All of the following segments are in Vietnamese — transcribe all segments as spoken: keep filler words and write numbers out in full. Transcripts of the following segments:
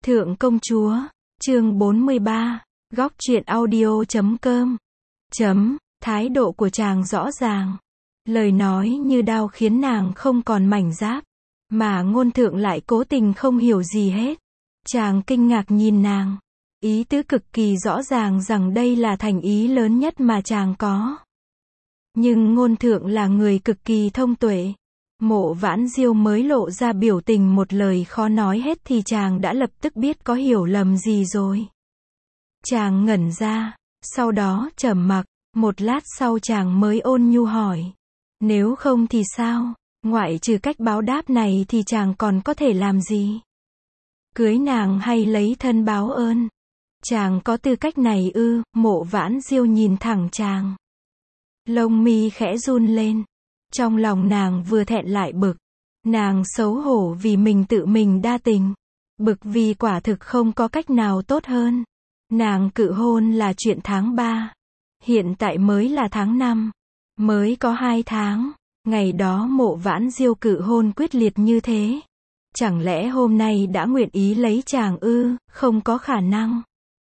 Thượng công chúa, chương bốn mươi ba, góc truyện audio chấm com. Chấm, thái độ của chàng rõ ràng. Lời nói như đao khiến nàng không còn mảnh giáp. Mà ngôn thượng lại cố tình không hiểu gì hết. Chàng kinh ngạc nhìn nàng. Ý tứ cực kỳ rõ ràng rằng đây là thành ý lớn nhất mà chàng có. Nhưng ngôn thượng là người cực kỳ thông tuệ. Mộ Vãn Diêu mới lộ ra biểu tình một lời khó nói hết thì chàng đã lập tức biết có hiểu lầm gì rồi. Chàng ngẩn ra, sau đó trầm mặc, một lát sau chàng mới ôn nhu hỏi. Nếu không thì sao, ngoại trừ cách báo đáp này thì chàng còn có thể làm gì? Cưới nàng hay lấy thân báo ơn? Chàng có tư cách này ư? Mộ Vãn Diêu nhìn thẳng chàng. Lông mi khẽ run lên. Trong lòng nàng vừa thẹn lại bực. Nàng xấu hổ vì mình tự mình đa tình. Bực vì quả thực không có cách nào tốt hơn. Nàng cự hôn là chuyện tháng ba. Hiện tại mới là tháng năm. Mới có hai tháng. Ngày đó Mộ Vãn Diêu cự hôn quyết liệt như thế. Chẳng lẽ hôm nay đã nguyện ý lấy chàng ư? Không có khả năng.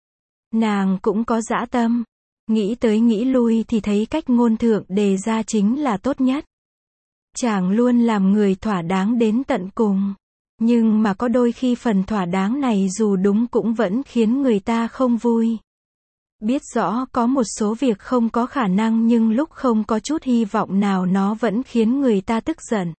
Nàng cũng có dã tâm. Nghĩ tới nghĩ lui thì thấy cách ngôn thượng đề ra chính là tốt nhất. Chàng luôn làm người thỏa đáng đến tận cùng. Nhưng mà có đôi khi phần thỏa đáng này dù đúng cũng vẫn khiến người ta không vui. Biết rõ có một số việc không có khả năng nhưng lúc không có chút hy vọng nào nó vẫn khiến người ta tức giận.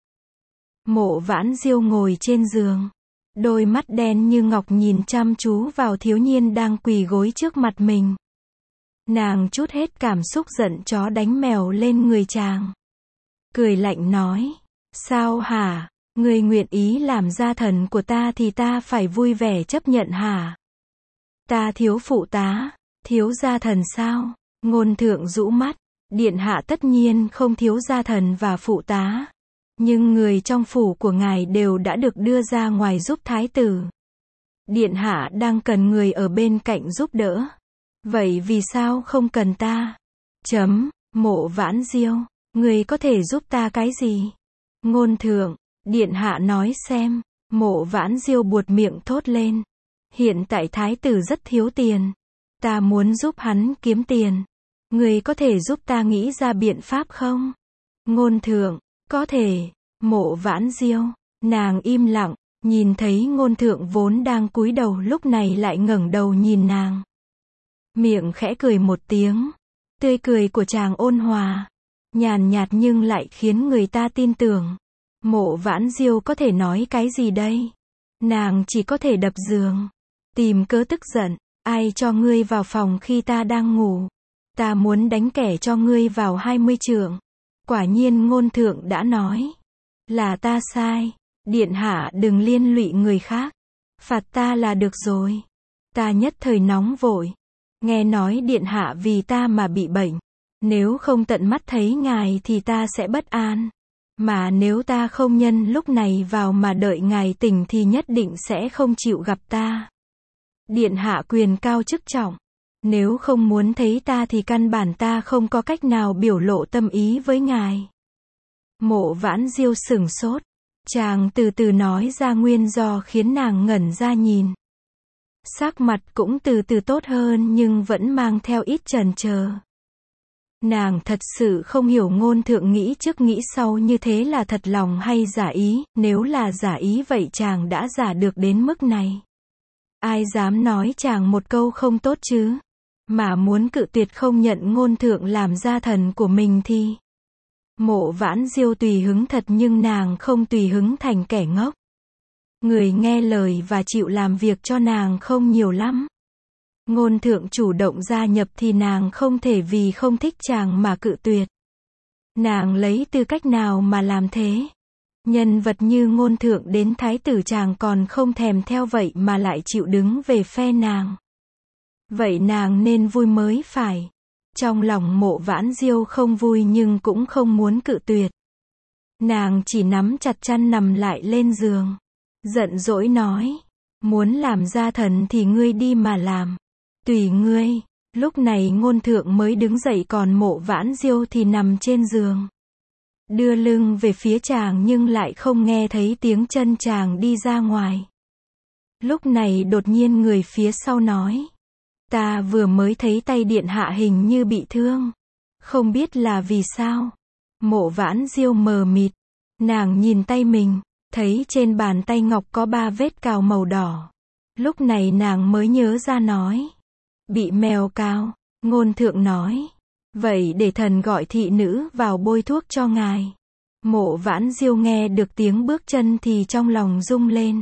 Mộ Vãn Diêu ngồi trên giường. Đôi mắt đen như ngọc nhìn chăm chú vào thiếu niên đang quỳ gối trước mặt mình. Nàng trút hết cảm xúc giận chó đánh mèo lên người chàng. Cười lạnh nói. Sao hả? Người nguyện ý làm gia thần của ta thì ta phải vui vẻ chấp nhận hả? Ta thiếu phụ tá, thiếu gia thần sao? Ngôn thượng rũ mắt. Điện hạ tất nhiên không thiếu gia thần và phụ tá. Nhưng người trong phủ của ngài đều đã được đưa ra ngoài giúp thái tử. Điện hạ đang cần người ở bên cạnh giúp đỡ. Vậy vì sao không cần ta? Chấm, Mộ Vãn Diêu, người có thể giúp ta cái gì? Ngôn thượng, điện hạ nói xem. Mộ Vãn Diêu buột miệng thốt lên. Hiện tại thái tử rất thiếu tiền. Ta muốn giúp hắn kiếm tiền. Người có thể giúp ta nghĩ ra biện pháp không? Ngôn thượng, có thể. Mộ Vãn Diêu, nàng im lặng, nhìn thấy ngôn thượng vốn đang cúi đầu lúc này lại ngẩng đầu nhìn nàng. Miệng khẽ cười một tiếng. Tươi cười của chàng ôn hòa, nhàn nhạt nhưng lại khiến người ta tin tưởng. Mộ Vãn Diêu có thể nói cái gì đây? Nàng chỉ có thể đập giường. Tìm cớ tức giận. Ai cho ngươi vào phòng khi ta đang ngủ? Ta muốn đánh kẻ cho ngươi vào hai mươi trượng. Quả nhiên ngôn thượng đã nói. Là ta sai. Điện hạ đừng liên lụy người khác. Phạt ta là được rồi. Ta nhất thời nóng vội. Nghe nói điện hạ vì ta mà bị bệnh. Nếu không tận mắt thấy ngài thì ta sẽ bất an. Mà nếu ta không nhân lúc này vào mà đợi ngài tỉnh thì nhất định sẽ không chịu gặp ta. Điện hạ quyền cao chức trọng. Nếu không muốn thấy ta thì căn bản ta không có cách nào biểu lộ tâm ý với ngài. Mộ Vãn Diêu sửng sốt. Chàng từ từ nói ra nguyên do khiến nàng ngẩn ra nhìn. Sắc mặt cũng từ từ tốt hơn nhưng vẫn mang theo ít chần chờ. Nàng thật sự không hiểu ngôn thượng nghĩ trước nghĩ sau như thế là thật lòng hay giả ý. Nếu là giả ý vậy chàng đã giả được đến mức này. Ai dám nói chàng một câu không tốt chứ? Mà muốn cự tuyệt không nhận ngôn thượng làm gia thần của mình thì... Mộ Vãn Diêu tùy hứng thật nhưng nàng không tùy hứng thành kẻ ngốc. Người nghe lời và chịu làm việc cho nàng không nhiều lắm. Ngôn thượng chủ động gia nhập thì nàng không thể vì không thích chàng mà cự tuyệt. Nàng lấy tư cách nào mà làm thế? Nhân vật như ngôn thượng đến thái tử chàng còn không thèm theo vậy mà lại chịu đứng về phe nàng. Vậy nàng nên vui mới phải. Trong lòng Mộ Vãn Diêu không vui nhưng cũng không muốn cự tuyệt. Nàng chỉ nắm chặt chăn nằm lại lên giường. Giận dỗi nói. Muốn làm gia thần thì ngươi đi mà làm. Tùy ngươi. Lúc này ngôn thượng mới đứng dậy còn Mộ Vãn Diêu thì nằm trên giường. Đưa lưng về phía chàng nhưng lại không nghe thấy tiếng chân chàng đi ra ngoài. Lúc này đột nhiên người phía sau nói. Ta vừa mới thấy tay điện hạ hình như bị thương. Không biết là vì sao. Mộ Vãn Diêu mờ mịt. Nàng nhìn tay mình, thấy trên bàn tay ngọc có ba vết cào màu đỏ. Lúc này nàng mới nhớ ra nói. Bị mèo cào. Ngôn thượng nói. Vậy để thần gọi thị nữ vào bôi thuốc cho ngài. Mộ Vãn Diêu nghe được tiếng bước chân thì trong lòng rung lên.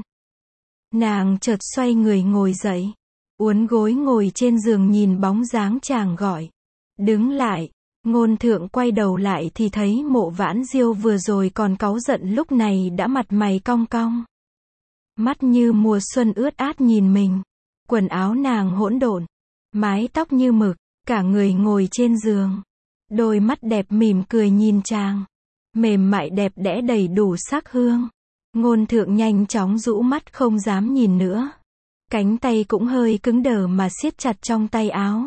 Nàng chợt xoay người ngồi dậy. Uốn gối ngồi trên giường nhìn bóng dáng chàng gọi. Đứng lại. Ngôn thượng quay đầu lại thì thấy Mộ Vãn Diêu vừa rồi còn cáu giận lúc này đã mặt mày cong cong. Mắt như mùa xuân ướt át nhìn mình. Quần áo nàng hỗn độn. Mái tóc như mực. Cả người ngồi trên giường. Đôi mắt đẹp mỉm cười nhìn chàng. Mềm mại đẹp đẽ đầy đủ sắc hương. Ngôn thượng nhanh chóng rũ mắt không dám nhìn nữa. Cánh tay cũng hơi cứng đờ mà siết chặt trong tay áo.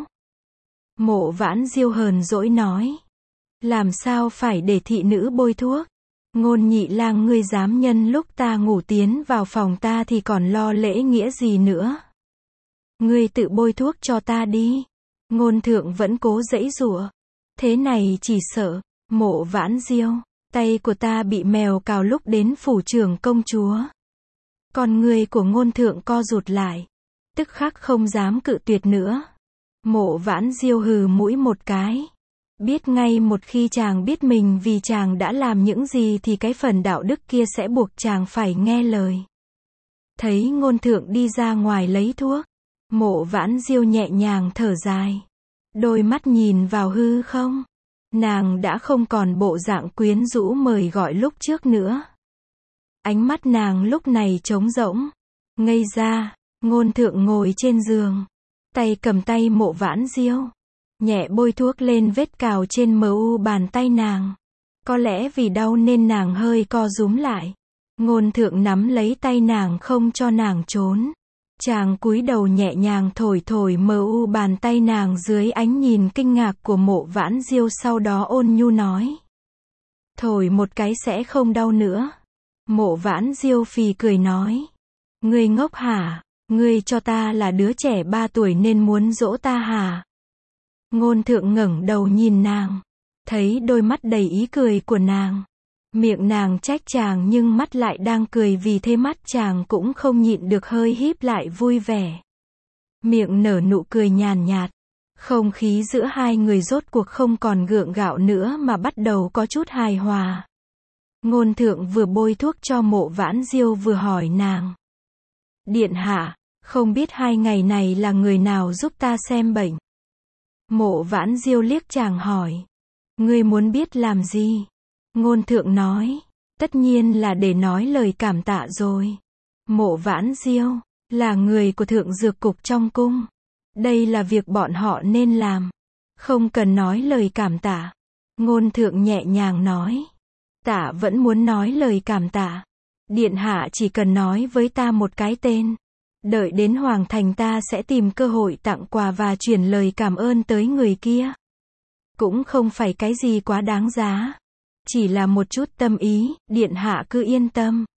Mộ Vãn Diêu hờn dỗi nói. Làm sao phải để thị nữ bôi thuốc? Ngôn nhị lang ngươi dám nhân lúc ta ngủ tiến vào phòng ta thì còn lo lễ nghĩa gì nữa? Ngươi tự bôi thuốc cho ta đi. Ngôn thượng vẫn cố giãy giụa. Thế này chỉ sợ. Mộ Vãn Diêu. Tay của ta bị mèo cào lúc đến phủ trưởng công chúa. Con người của ngôn thượng co rụt lại. Tức khắc không dám cự tuyệt nữa. Mộ Vãn Diêu hừ mũi một cái. Biết ngay một khi chàng biết mình vì chàng đã làm những gì thì cái phần đạo đức kia sẽ buộc chàng phải nghe lời. Thấy ngôn thượng đi ra ngoài lấy thuốc. Mộ Vãn Diêu nhẹ nhàng thở dài. Đôi mắt nhìn vào hư không. Nàng đã không còn bộ dạng quyến rũ mời gọi lúc trước nữa. Ánh mắt nàng lúc này trống rỗng. Ngây ra. Ngôn thượng ngồi trên giường. Tay cầm tay Mộ Vãn Diêu. Nhẹ bôi thuốc lên vết cào trên mờ u bàn tay nàng. Có lẽ vì đau nên nàng hơi co rúm lại. Ngôn thượng nắm lấy tay nàng không cho nàng trốn. Chàng cúi đầu nhẹ nhàng thổi thổi mờ u bàn tay nàng dưới ánh nhìn kinh ngạc của Mộ Vãn Diêu, sau đó ôn nhu nói. Thổi một cái sẽ không đau nữa. Mộ Vãn Diêu phì cười nói. Ngươi ngốc hả? Ngươi cho ta là đứa trẻ ba tuổi nên muốn dỗ ta hả? Ngôn thượng ngẩng đầu nhìn nàng. Thấy đôi mắt đầy ý cười của nàng. Miệng nàng trách chàng nhưng mắt lại đang cười, vì thế mắt chàng cũng không nhịn được hơi híp lại vui vẻ. Miệng nở nụ cười nhàn nhạt. Không khí giữa hai người rốt cuộc không còn gượng gạo nữa mà bắt đầu có chút hài hòa. Ngôn thượng vừa bôi thuốc cho Mộ Vãn Diêu vừa hỏi nàng. Điện hạ, không biết hai ngày này là người nào giúp ta xem bệnh? Mộ Vãn Diêu liếc chàng hỏi. Ngươi muốn biết làm gì? Ngôn thượng nói. Tất nhiên là để nói lời cảm tạ rồi. Mộ Vãn Diêu là người của thượng dược cục trong cung. Đây là việc bọn họ nên làm. Không cần nói lời cảm tạ. Ngôn thượng nhẹ nhàng nói. Ta vẫn muốn nói lời cảm tạ. Điện hạ chỉ cần nói với ta một cái tên. Đợi đến hoàng thành ta sẽ tìm cơ hội tặng quà và chuyển lời cảm ơn tới người kia. Cũng không phải cái gì quá đáng giá. Chỉ là một chút tâm ý, điện hạ cứ yên tâm.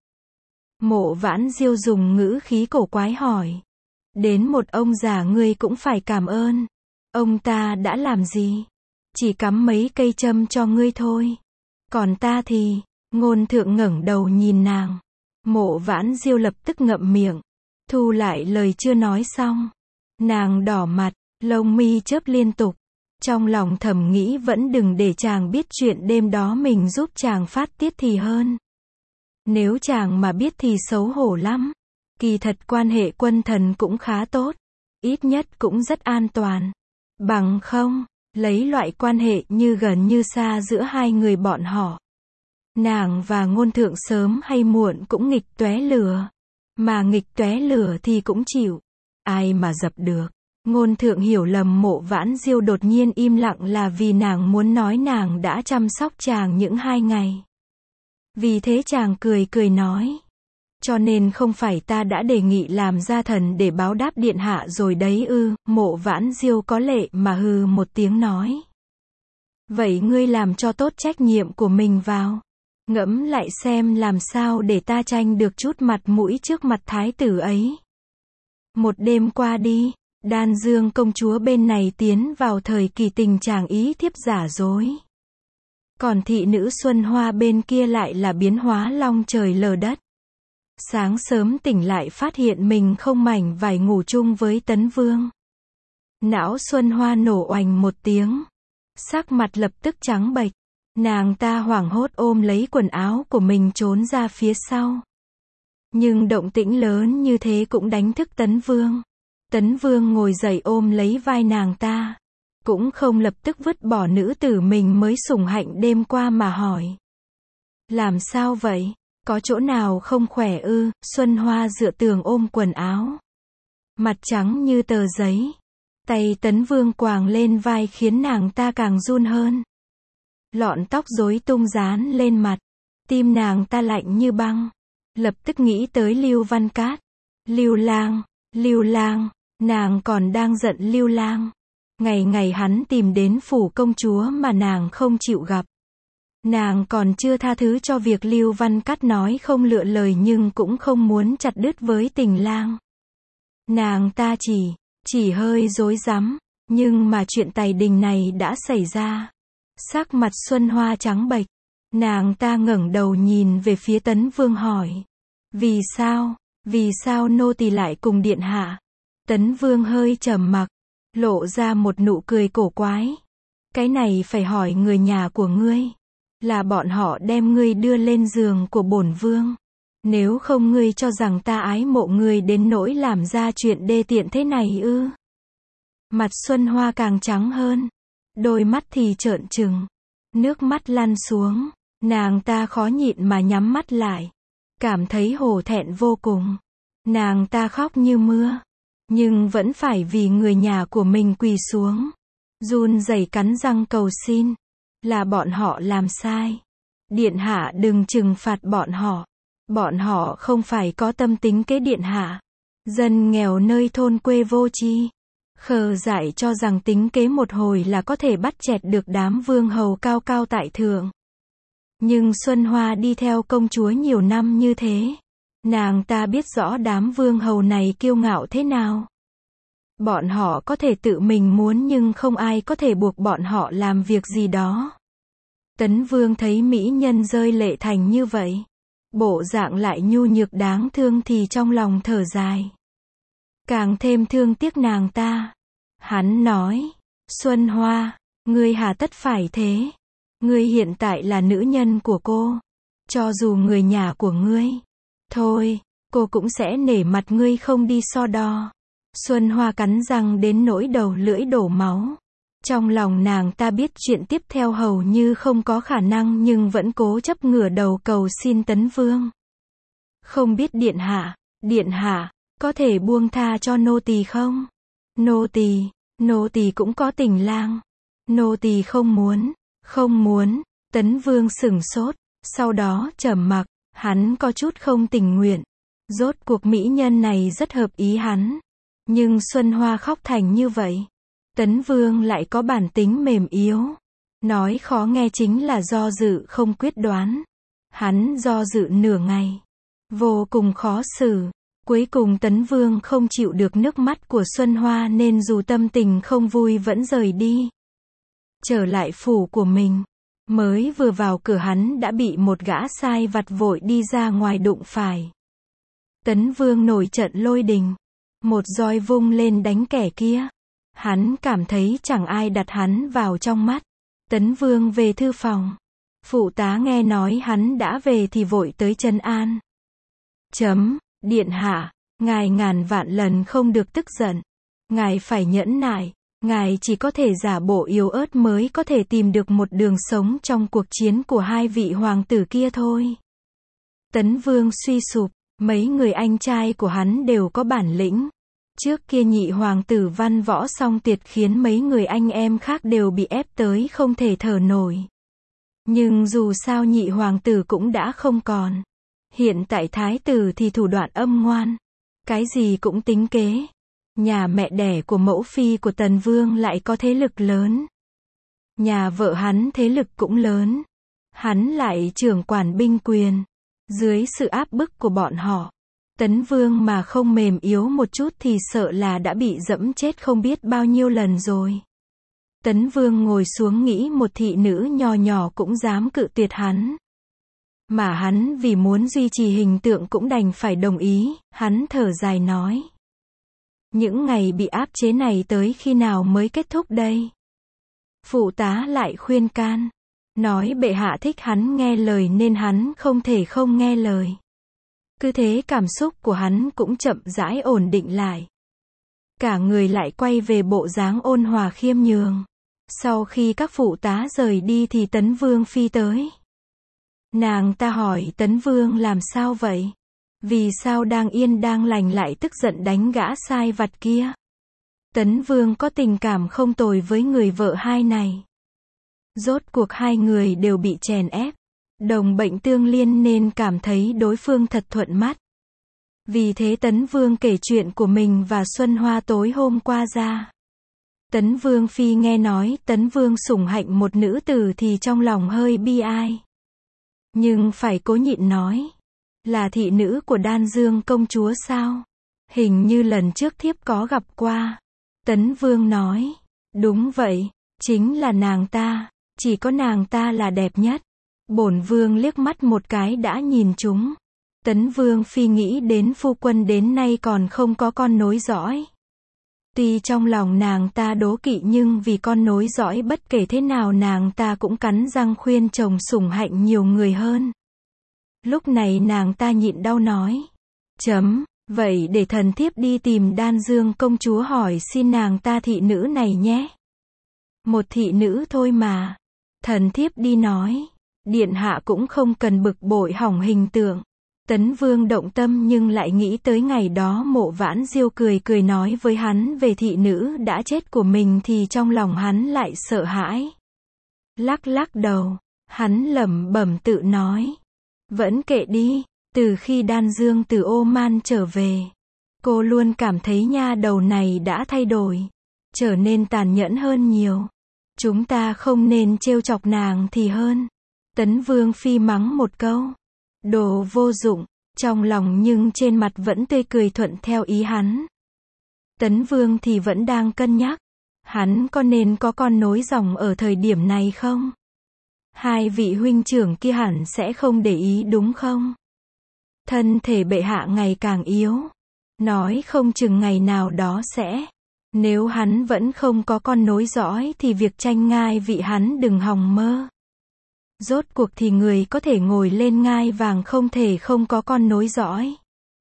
Mộ Vãn Diêu dùng ngữ khí cổ quái hỏi. Đến một ông già ngươi cũng phải cảm ơn. Ông ta đã làm gì? Chỉ cắm mấy cây châm cho ngươi thôi. Còn ta thì, ngôn thượng ngẩng đầu nhìn nàng. Mộ Vãn Diêu lập tức ngậm miệng. Thu lại lời chưa nói xong. Nàng đỏ mặt, lông mi chớp liên tục. Trong lòng thầm nghĩ vẫn đừng để chàng biết chuyện đêm đó mình giúp chàng phát tiết thì hơn. Nếu chàng mà biết thì xấu hổ lắm. Kỳ thật quan hệ quân thần cũng khá tốt. Ít nhất cũng rất an toàn. Bằng không, lấy loại quan hệ như gần như xa giữa hai người bọn họ. Nàng và ngôn thượng sớm hay muộn cũng nghịch tóe lửa. Mà nghịch tóe lửa thì cũng chịu. Ai mà dập được. Ngôn thượng hiểu lầm Mộ Vãn Diêu đột nhiên im lặng là vì nàng muốn nói nàng đã chăm sóc chàng những hai ngày. Vì thế chàng cười cười nói. Cho nên không phải ta đã đề nghị làm gia thần để báo đáp điện hạ rồi đấy ư? Mộ Vãn Diêu có lệ mà hừ một tiếng nói. Vậy ngươi làm cho tốt trách nhiệm của mình vào. Ngẫm lại xem làm sao để ta tranh được chút mặt mũi trước mặt thái tử ấy. Một đêm qua đi, Đan Dương công chúa bên này tiến vào thời kỳ tình trạng ý thiếp giả dối. Còn thị nữ Xuân Hoa bên kia lại là biến hóa long trời lở đất. Sáng sớm tỉnh lại phát hiện mình không mảnh vải ngủ chung với Tấn Vương. Não Xuân Hoa nổ oành một tiếng. Sắc mặt lập tức trắng bệch. Nàng ta hoảng hốt ôm lấy quần áo của mình trốn ra phía sau. Nhưng động tĩnh lớn như thế cũng đánh thức Tấn Vương. Tấn Vương ngồi dậy ôm lấy vai nàng ta. Cũng không lập tức vứt bỏ nữ tử mình mới sủng hạnh đêm qua mà hỏi. Làm sao vậy? Có chỗ nào không khỏe ư? Xuân Hoa dựa tường ôm quần áo. Mặt trắng như tờ giấy. Tay Tấn Vương quàng lên vai khiến nàng ta càng run hơn. Lọn tóc rối tung dán lên mặt. Tim nàng ta lạnh như băng. Lập tức nghĩ tới Lưu Văn Cát. Lưu Lang, Lưu Lang, nàng còn đang giận Lưu Lang. Ngày ngày hắn tìm đến phủ công chúa mà nàng không chịu gặp. Nàng còn chưa tha thứ cho việc Lưu Văn Cát nói không lựa lời nhưng cũng không muốn chặt đứt với Tình Lang. Nàng ta chỉ, chỉ hơi rối rắm, nhưng mà chuyện tài đình này đã xảy ra. Sắc mặt Xuân Hoa trắng bệch, nàng ta ngẩng đầu nhìn về phía Tấn Vương hỏi. Vì sao, vì sao nô tỳ lại cùng điện hạ? Tấn Vương hơi trầm mặc, lộ ra một nụ cười cổ quái. Cái này phải hỏi người nhà của ngươi. Là bọn họ đem ngươi đưa lên giường của bổn vương. Nếu không ngươi cho rằng ta ái mộ ngươi đến nỗi làm ra chuyện đê tiện thế này ư? Mặt Xuân Hoa càng trắng hơn. Đôi mắt thì trợn trừng. Nước mắt lăn xuống. Nàng ta khó nhịn mà nhắm mắt lại. Cảm thấy hổ thẹn vô cùng. Nàng ta khóc như mưa. Nhưng vẫn phải vì người nhà của mình quỳ xuống. Run rẩy cắn răng cầu xin. Là bọn họ làm sai. Điện hạ đừng trừng phạt bọn họ. Bọn họ không phải có tâm tính kế điện hạ. Dân nghèo nơi thôn quê vô tri. Khờ dại cho rằng tính kế một hồi là có thể bắt chẹt được đám vương hầu cao cao tại thượng. Nhưng Xuân Hoa đi theo công chúa nhiều năm như thế. Nàng ta biết rõ đám vương hầu này kiêu ngạo thế nào. Bọn họ có thể tự mình muốn nhưng không ai có thể buộc bọn họ làm việc gì đó. Tấn Vương thấy mỹ nhân rơi lệ thành như vậy. Bộ dạng lại nhu nhược đáng thương thì trong lòng thở dài. Càng thêm thương tiếc nàng ta. Hắn nói, Xuân Hoa, ngươi hà tất phải thế. Ngươi hiện tại là nữ nhân của cô. Cho dù người nhà của ngươi. Thôi, cô cũng sẽ nể mặt ngươi không đi so đo. Xuân Hoa cắn răng đến nỗi đầu lưỡi đổ máu. Trong lòng nàng ta biết chuyện tiếp theo hầu như không có khả năng nhưng vẫn cố chấp ngửa đầu cầu xin Tấn Vương. Không biết điện hạ, điện hạ, có thể buông tha cho nô tỳ không? Nô tỳ, nô tỳ cũng có Tình Lang. Nô tỳ không muốn, không muốn. Tấn Vương sửng sốt, sau đó trầm mặc, hắn có chút không tình nguyện. Rốt cuộc mỹ nhân này rất hợp ý hắn. Nhưng Xuân Hoa khóc thành như vậy. Tấn Vương lại có bản tính mềm yếu. Nói khó nghe chính là do dự không quyết đoán. Hắn do dự nửa ngày. Vô cùng khó xử. Cuối cùng Tấn Vương không chịu được nước mắt của Xuân Hoa nên dù tâm tình không vui vẫn rời đi. Trở lại phủ của mình. Mới vừa vào cửa hắn đã bị một gã sai vặt vội đi ra ngoài đụng phải. Tấn Vương nổi trận lôi đình. Một roi vung lên đánh kẻ kia. Hắn cảm thấy chẳng ai đặt hắn vào trong mắt. Tấn Vương về thư phòng. Phụ tá nghe nói hắn đã về thì vội tới trấn an. Chấm, điện hạ, ngài ngàn vạn lần không được tức giận. Ngài phải nhẫn nại. Ngài chỉ có thể giả bộ yếu ớt mới có thể tìm được một đường sống trong cuộc chiến của hai vị hoàng tử kia thôi. Tấn Vương suy sụp. Mấy người anh trai của hắn đều có bản lĩnh. Trước kia nhị hoàng tử văn võ song tuyệt khiến mấy người anh em khác đều bị ép tới không thể thở nổi. Nhưng dù sao nhị hoàng tử cũng đã không còn. Hiện tại thái tử thì thủ đoạn âm ngoan. Cái gì cũng tính kế. Nhà mẹ đẻ của mẫu phi của Tần Vương lại có thế lực lớn. Nhà vợ hắn thế lực cũng lớn. Hắn lại trưởng quản binh quyền. Dưới sự áp bức của bọn họ, Tấn Vương mà không mềm yếu một chút thì sợ là đã bị dẫm chết không biết bao nhiêu lần rồi. Tấn Vương ngồi xuống nghĩ một thị nữ nhỏ nhỏ cũng dám cự tuyệt hắn. Mà hắn vì muốn duy trì hình tượng cũng đành phải đồng ý, hắn thở dài nói. Những ngày bị áp chế này tới khi nào mới kết thúc đây? Phụ tá lại khuyên can. Nói bệ hạ thích hắn nghe lời nên hắn không thể không nghe lời. Cứ thế cảm xúc của hắn cũng chậm rãi ổn định lại. Cả người lại quay về bộ dáng ôn hòa khiêm nhường. Sau khi các phụ tá rời đi thì Tấn Vương phi tới. Nàng ta hỏi Tấn Vương làm sao vậy? Vì sao đang yên đang lành lại tức giận đánh gã sai vặt kia? Tấn Vương có tình cảm không tồi với người vợ hai này. Rốt cuộc hai người đều bị chèn ép, đồng bệnh tương liên nên cảm thấy đối phương thật thuận mắt. Vì thế Tấn Vương kể chuyện của mình và Xuân Hoa tối hôm qua ra. Tấn Vương phi nghe nói Tấn Vương sủng hạnh một nữ tử thì trong lòng hơi bi ai. Nhưng phải cố nhịn nói. Là thị nữ của Đan Dương công chúa sao? Hình như lần trước thiếp có gặp qua. Tấn Vương nói. Đúng vậy, chính là nàng ta. Chỉ có nàng ta là đẹp nhất. Bổn vương liếc mắt một cái đã nhìn chúng. Tấn Vương phi nghĩ đến phu quân đến nay còn không có con nối dõi. Tuy trong lòng nàng ta đố kỵ nhưng vì con nối dõi bất kể thế nào nàng ta cũng cắn răng khuyên chồng sủng hạnh nhiều người hơn. Lúc này nàng ta nhịn đau nói. Chấm, vậy để thần thiếp đi tìm Đan Dương công chúa hỏi xin nàng ta thị nữ này nhé. Một thị nữ thôi mà. Thần thiếp đi nói. Điện hạ cũng không cần bực bội hỏng hình tượng. Tấn Vương động tâm nhưng lại nghĩ tới ngày đó Mộ Vãn Diêu cười cười nói với hắn về thị nữ đã chết của mình thì trong lòng hắn lại sợ hãi. Lắc lắc đầu, hắn lẩm bẩm tự nói. Vẫn kệ đi, từ khi Đan Dương từ Oman trở về, cô luôn cảm thấy nha đầu này đã thay đổi, trở nên tàn nhẫn hơn nhiều. Chúng ta không nên trêu chọc nàng thì hơn. Tấn Vương phi mắng một câu. Đồ vô dụng, trong lòng nhưng trên mặt vẫn tươi cười thuận theo ý hắn. Tấn Vương thì vẫn đang cân nhắc. Hắn có nên có con nối dòng ở thời điểm này không? Hai vị huynh trưởng kia hẳn sẽ không để ý đúng không? Thân thể bệ hạ ngày càng yếu. Nói không chừng ngày nào đó sẽ. Nếu hắn vẫn không có con nối dõi thì việc tranh ngai vị hắn đừng hòng mơ. Rốt cuộc thì người có thể ngồi lên ngai vàng không thể không có con nối dõi.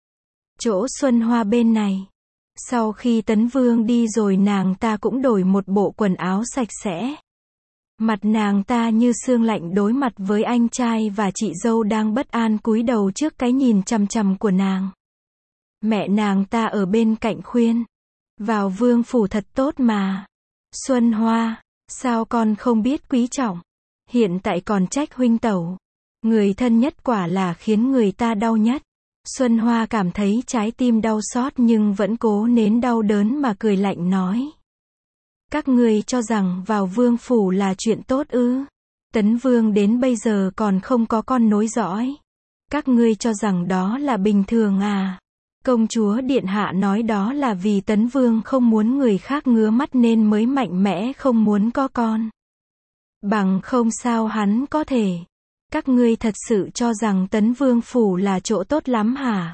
Chỗ Xuân Hoa bên này. Sau khi Tấn Vương đi rồi nàng ta cũng đổi một bộ quần áo sạch sẽ. Mặt nàng ta như sương lạnh đối mặt với anh trai và chị dâu đang bất an cúi đầu trước cái nhìn chằm chằm của nàng. Mẹ nàng ta ở bên cạnh khuyên. Vào vương phủ thật tốt mà. Xuân Hoa, sao con không biết quý trọng? Hiện tại còn trách huynh tẩu. Người thân nhất quả là khiến người ta đau nhất. Xuân Hoa cảm thấy trái tim đau xót nhưng vẫn cố nén đau đớn mà cười lạnh nói. Các ngươi cho rằng vào vương phủ là chuyện tốt ư? Tấn Vương đến bây giờ còn không có con nối dõi. Các ngươi cho rằng đó là bình thường à? Công chúa điện hạ nói đó là vì Tấn Vương không muốn người khác ngứa mắt nên mới mạnh mẽ không muốn có con. Bằng không sao hắn có thể. Các ngươi thật sự cho rằng Tấn Vương phủ là chỗ tốt lắm hả?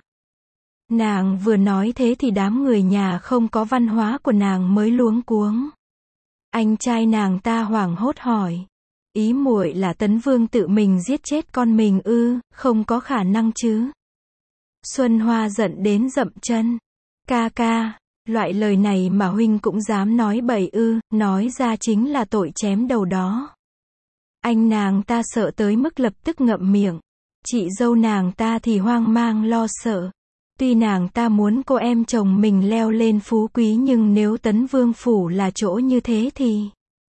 Nàng vừa nói thế thì đám người nhà không có văn hóa của nàng mới luống cuống. Anh trai nàng ta hoảng hốt hỏi. Ý muội là Tấn Vương tự mình giết chết con mình ư? Không có khả năng chứ. Xuân Hoa giận đến dậm chân. Ca ca, loại lời này mà huynh cũng dám nói bậy ư? Nói ra chính là tội chém đầu đó. Anh nàng ta sợ tới mức lập tức ngậm miệng. Chị dâu nàng ta thì hoang mang lo sợ. Tuy nàng ta muốn cô em chồng mình leo lên phú quý nhưng nếu Tấn Vương phủ là chỗ như thế thì...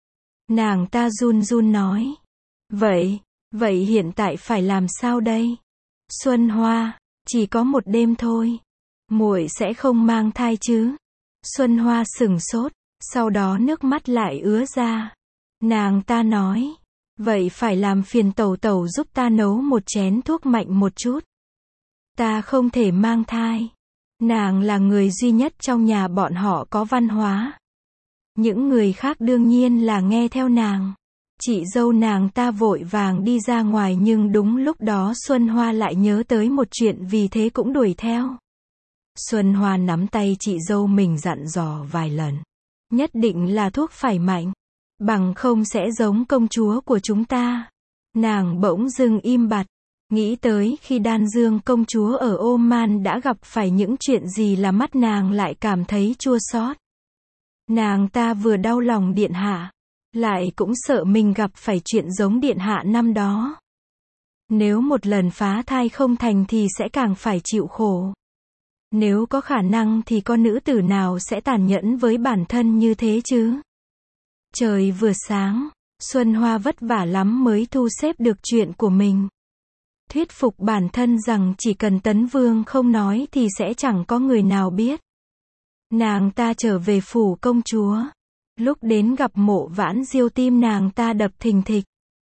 Nàng ta run run nói. Vậy, vậy hiện tại phải làm sao đây? Xuân Hoa, chỉ có một đêm thôi. Muội sẽ không mang thai chứ? Xuân Hoa sửng sốt, sau đó nước mắt lại ứa ra. Nàng ta nói. Vậy phải làm phiền tẩu tẩu giúp ta nấu một chén thuốc mạnh một chút. Ta không thể mang thai. Nàng là người duy nhất trong nhà bọn họ có văn hóa. Những người khác đương nhiên là nghe theo nàng. Chị dâu nàng ta vội vàng đi ra ngoài nhưng đúng lúc đó Xuân Hoa lại nhớ tới một chuyện vì thế cũng đuổi theo. Xuân Hoa nắm tay chị dâu mình dặn dò vài lần. Nhất định là thuốc phải mạnh. Bằng không sẽ giống công chúa của chúng ta. Nàng bỗng dưng im bặt. Nghĩ tới khi Đan Dương công chúa ở Oman đã gặp phải những chuyện gì là mắt nàng lại cảm thấy chua xót. Nàng ta vừa đau lòng điện hạ, lại cũng sợ mình gặp phải chuyện giống điện hạ năm đó. Nếu một lần phá thai không thành thì sẽ càng phải chịu khổ. Nếu có khả năng thì con nữ tử nào sẽ tàn nhẫn với bản thân như thế chứ? Trời vừa sáng, Xuân Hoa vất vả lắm mới thu xếp được chuyện của mình. Thuyết phục bản thân rằng chỉ cần Tấn Vương không nói thì sẽ chẳng có người nào biết. Nàng ta trở về phủ công chúa. Lúc đến gặp Mộ Vãn Diêu tim nàng ta đập thình thịch.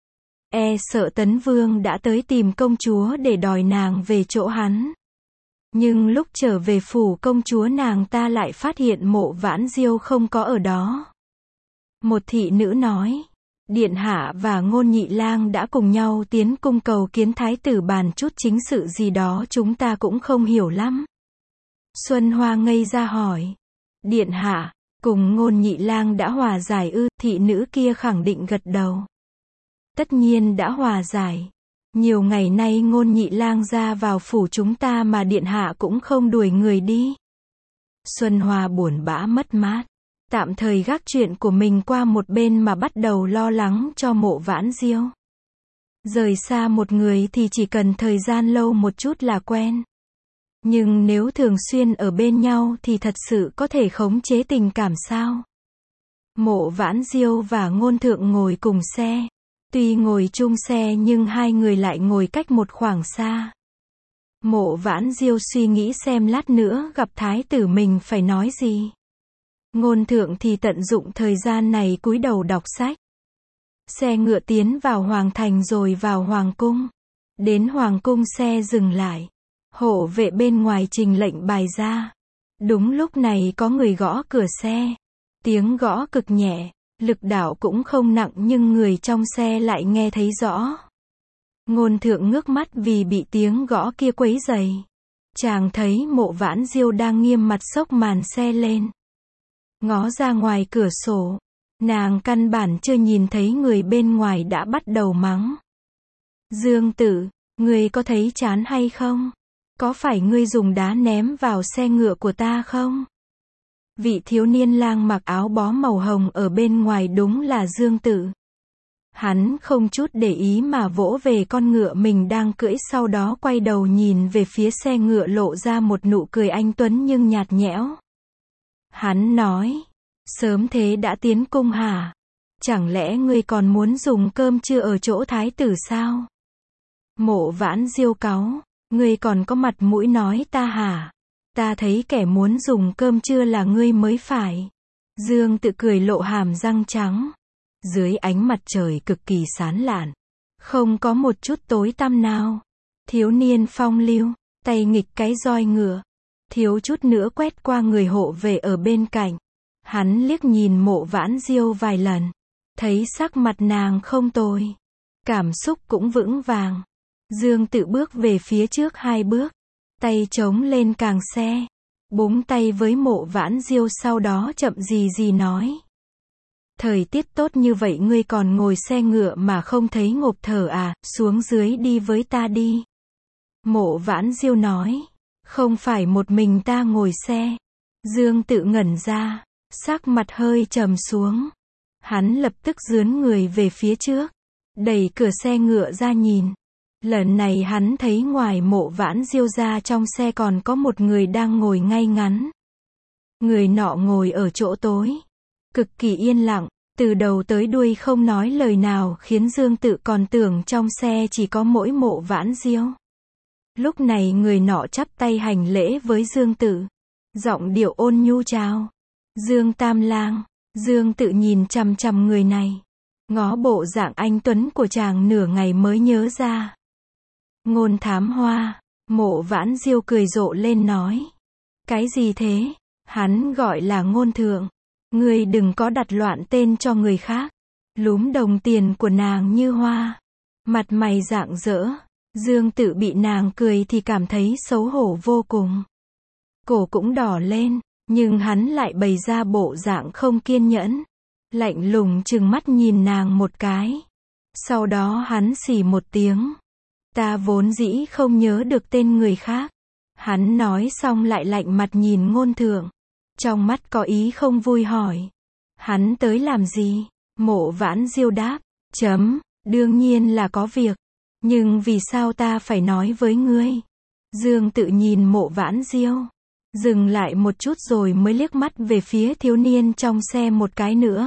E sợ Tấn Vương đã tới tìm công chúa để đòi nàng về chỗ hắn. Nhưng lúc trở về phủ công chúa nàng ta lại phát hiện Mộ Vãn Diêu không có ở đó. Một thị nữ nói, điện hạ và Ngôn Nhị Lang đã cùng nhau tiến cung cầu kiến thái tử bàn chút chính sự gì đó chúng ta cũng không hiểu lắm. Xuân Hoa ngây ra hỏi, điện hạ, cùng Ngôn Nhị Lang đã hòa giải ư? Thị nữ kia khẳng định gật đầu. Tất nhiên đã hòa giải. Nhiều ngày nay Ngôn Nhị Lang ra vào phủ chúng ta mà điện hạ cũng không đuổi người đi. Xuân Hoa buồn bã mất mát. Tạm thời gác chuyện của mình qua một bên mà bắt đầu lo lắng cho Mộ Vãn Diêu. Rời xa một người thì chỉ cần thời gian lâu một chút là quen. Nhưng nếu thường xuyên ở bên nhau thì thật sự có thể khống chế tình cảm sao? Mộ Vãn Diêu và Ngôn Thượng ngồi cùng xe. Tuy ngồi chung xe nhưng hai người lại ngồi cách một khoảng xa. Mộ Vãn Diêu suy nghĩ xem lát nữa gặp thái tử mình phải nói gì. Ngôn Thượng thì tận dụng thời gian này cúi đầu đọc sách. Xe ngựa tiến vào Hoàng Thành rồi vào Hoàng Cung. Đến Hoàng Cung xe dừng lại. Hộ vệ bên ngoài trình lệnh bài ra. Đúng lúc này có người gõ cửa xe. Tiếng gõ cực nhẹ, lực đạo cũng không nặng nhưng người trong xe lại nghe thấy rõ. Ngôn Thượng ngước mắt vì bị tiếng gõ kia quấy rầy. Chàng thấy Mộ Vãn Diêu đang nghiêm mặt xốc màn xe lên. Ngó ra ngoài cửa sổ. Nàng căn bản chưa nhìn thấy người bên ngoài đã bắt đầu mắng. Dương Tử, ngươi có thấy chán hay không? Có phải ngươi dùng đá ném vào xe ngựa của ta không? Vị thiếu niên lang mặc áo bó màu hồng ở bên ngoài đúng là Dương Tử. Hắn không chút để ý mà vỗ về con ngựa mình đang cưỡi, sau đó quay đầu nhìn về phía xe ngựa lộ ra một nụ cười anh tuấn nhưng nhạt nhẽo. Hắn nói, sớm thế đã tiến cung hả? Chẳng lẽ ngươi còn muốn dùng cơm trưa ở chỗ thái tử sao? Mộ Vãn Diêu cáu, ngươi còn có mặt mũi nói ta hả? Ta thấy kẻ muốn dùng cơm trưa là ngươi mới phải. Dương Tự cười lộ hàm răng trắng. Dưới ánh mặt trời cực kỳ sáng lạn, không có một chút tối tăm nào. Thiếu niên phong lưu, tay nghịch cái roi ngựa, thiếu chút nữa quét qua người hộ vệ ở bên cạnh. Hắn liếc nhìn Mộ Vãn Diêu vài lần, thấy sắc mặt nàng không tồi, cảm xúc cũng vững vàng. Dương Tự bước về phía trước hai bước, tay chống lên càng xe, búng tay với Mộ Vãn Diêu, sau đó chậm gì gì nói. Thời tiết tốt như vậy ngươi còn ngồi xe ngựa mà không thấy ngộp thở à? Xuống dưới đi với ta đi. Mộ Vãn Diêu nói, không phải một mình ta ngồi xe. Dương Tự ngẩn ra, sắc mặt hơi trầm xuống. Hắn lập tức dướn người về phía trước, đẩy cửa xe ngựa ra nhìn. Lần này hắn thấy ngoài Mộ Vãn Diêu ra trong xe còn có một người đang ngồi ngay ngắn. Người nọ ngồi ở chỗ tối, cực kỳ yên lặng, từ đầu tới đuôi không nói lời nào, khiến Dương Tự còn tưởng trong xe chỉ có mỗi Mộ Vãn Diêu. Lúc này người nọ chắp tay hành lễ với Dương Tự, giọng điệu ôn nhu chào. Dương Tam Lang. Dương Tự nhìn chằm chằm người này, ngó bộ dạng anh tuấn của chàng nửa ngày mới nhớ ra. Ngôn Thám Hoa. Mộ Vãn Diêu cười rộ lên nói. Cái gì thế? Hắn gọi là Ngôn Thượng. Ngươi đừng có đặt loạn tên cho người khác. Lúm đồng tiền của nàng như hoa. Mặt mày rạng rỡ. Dương Tự bị nàng cười thì cảm thấy xấu hổ vô cùng. Cổ cũng đỏ lên, nhưng hắn lại bày ra bộ dạng không kiên nhẫn. Lạnh lùng trừng mắt nhìn nàng một cái. Sau đó hắn xì một tiếng. Ta vốn dĩ không nhớ được tên người khác. Hắn nói xong lại lạnh mặt nhìn Ngôn Thượng. Trong mắt có ý không vui hỏi. Hắn tới làm gì? Mộ Vãn Diêu đáp. Chấm, đương nhiên là có việc. Nhưng vì sao ta phải nói với ngươi? Dương Tự nhìn Mộ Vãn Diêu. Dừng lại một chút rồi mới liếc mắt về phía thiếu niên trong xe một cái nữa.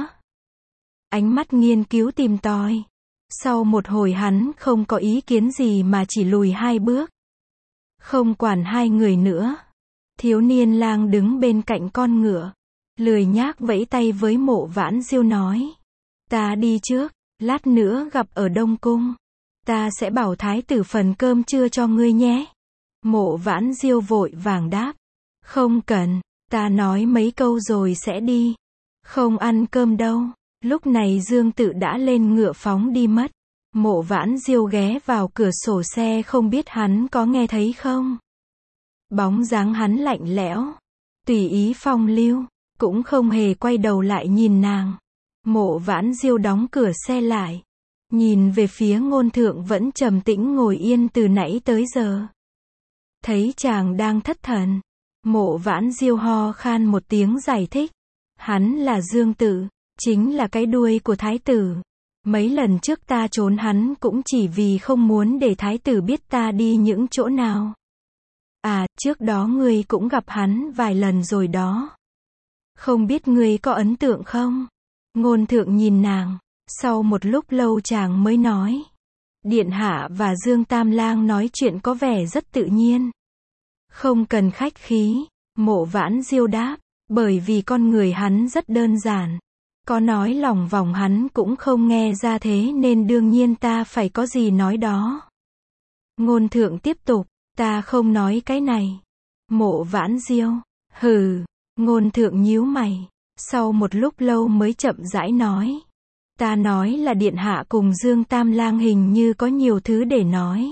Ánh mắt nghiên cứu tìm tòi. Sau một hồi hắn không có ý kiến gì mà chỉ lùi hai bước. Không quản hai người nữa. Thiếu niên lang đứng bên cạnh con ngựa. Lười nhác vẫy tay với Mộ Vãn Diêu nói. Ta đi trước, lát nữa gặp ở Đông Cung. Ta sẽ bảo thái tử phần cơm trưa cho ngươi nhé. Mộ Vãn Diêu vội vàng đáp. Không cần, ta nói mấy câu rồi sẽ đi. Không ăn cơm đâu. Lúc này Dương Tự đã lên ngựa phóng đi mất. Mộ Vãn Diêu ghé vào cửa sổ xe không biết hắn có nghe thấy không. Bóng dáng hắn lạnh lẽo, tùy ý phong lưu, cũng không hề quay đầu lại nhìn nàng. Mộ Vãn Diêu đóng cửa xe lại, nhìn về phía Ngôn Thượng vẫn trầm tĩnh ngồi yên từ nãy tới giờ. Thấy chàng đang thất thần, Mộ Vãn Diêu ho khan một tiếng giải thích. Hắn là Dương Tự, chính là cái đuôi của thái tử. Mấy lần trước ta trốn hắn cũng chỉ vì không muốn để thái tử biết ta đi những chỗ nào. À, trước đó ngươi cũng gặp hắn vài lần rồi đó. Không biết ngươi có ấn tượng không? Ngôn Thượng nhìn nàng, sau một lúc lâu chàng mới nói. Điện hạ và Dương Tam Lang nói chuyện có vẻ rất tự nhiên. Không cần khách khí, Mộ Vãn Diêu đáp, bởi vì con người hắn rất đơn giản. Có nói lòng vòng hắn cũng không nghe ra thế nên đương nhiên ta phải có gì nói đó. Ngôn Thượng tiếp tục, ta không nói cái này. Mộ Vãn Diêu, hừ, Ngôn Thượng nhíu mày, sau một lúc lâu mới chậm rãi nói. Ta nói là điện hạ cùng Dương Tam Lang hình như có nhiều thứ để nói.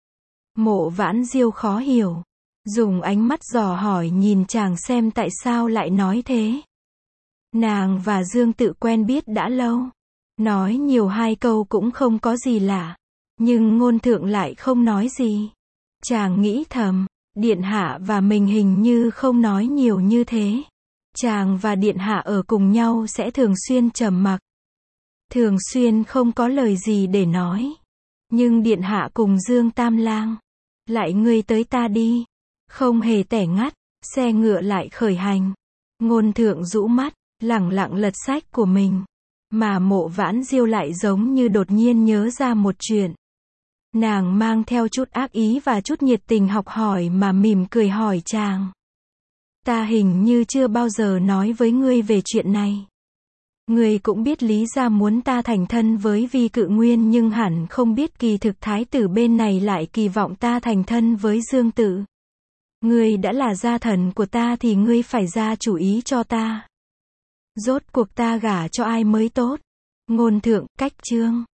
Mộ Vãn Diêu khó hiểu, dùng ánh mắt dò hỏi nhìn chàng xem tại sao lại nói thế. Nàng và Dương Tự quen biết đã lâu, nói nhiều hai câu cũng không có gì lạ, nhưng Ngôn Thượng lại không nói gì. Chàng nghĩ thầm, điện hạ và mình hình như không nói nhiều như thế. Chàng và điện hạ ở cùng nhau sẽ thường xuyên trầm mặc, thường xuyên không có lời gì để nói. Nhưng điện hạ cùng Dương Tam Lang, lại ngươi tới ta đi, không hề tẻ ngắt, xe ngựa lại khởi hành. Ngôn Thượng rũ mắt, lẳng lặng lật sách của mình, mà Mộ Vãn Diêu lại giống như đột nhiên nhớ ra một chuyện. Nàng mang theo chút ác ý và chút nhiệt tình học hỏi mà mỉm cười hỏi chàng. Ta hình như chưa bao giờ nói với ngươi về chuyện này. Ngươi cũng biết lý ra muốn ta thành thân với Vi Cự Nguyên nhưng hẳn không biết kỳ thực thái tử bên này lại kỳ vọng ta thành thân với Dương Tự. Ngươi đã là gia thần của ta thì ngươi phải ra chủ ý cho ta. Rốt cuộc ta gả cho ai mới tốt? Ngôn Thượng, cách chương.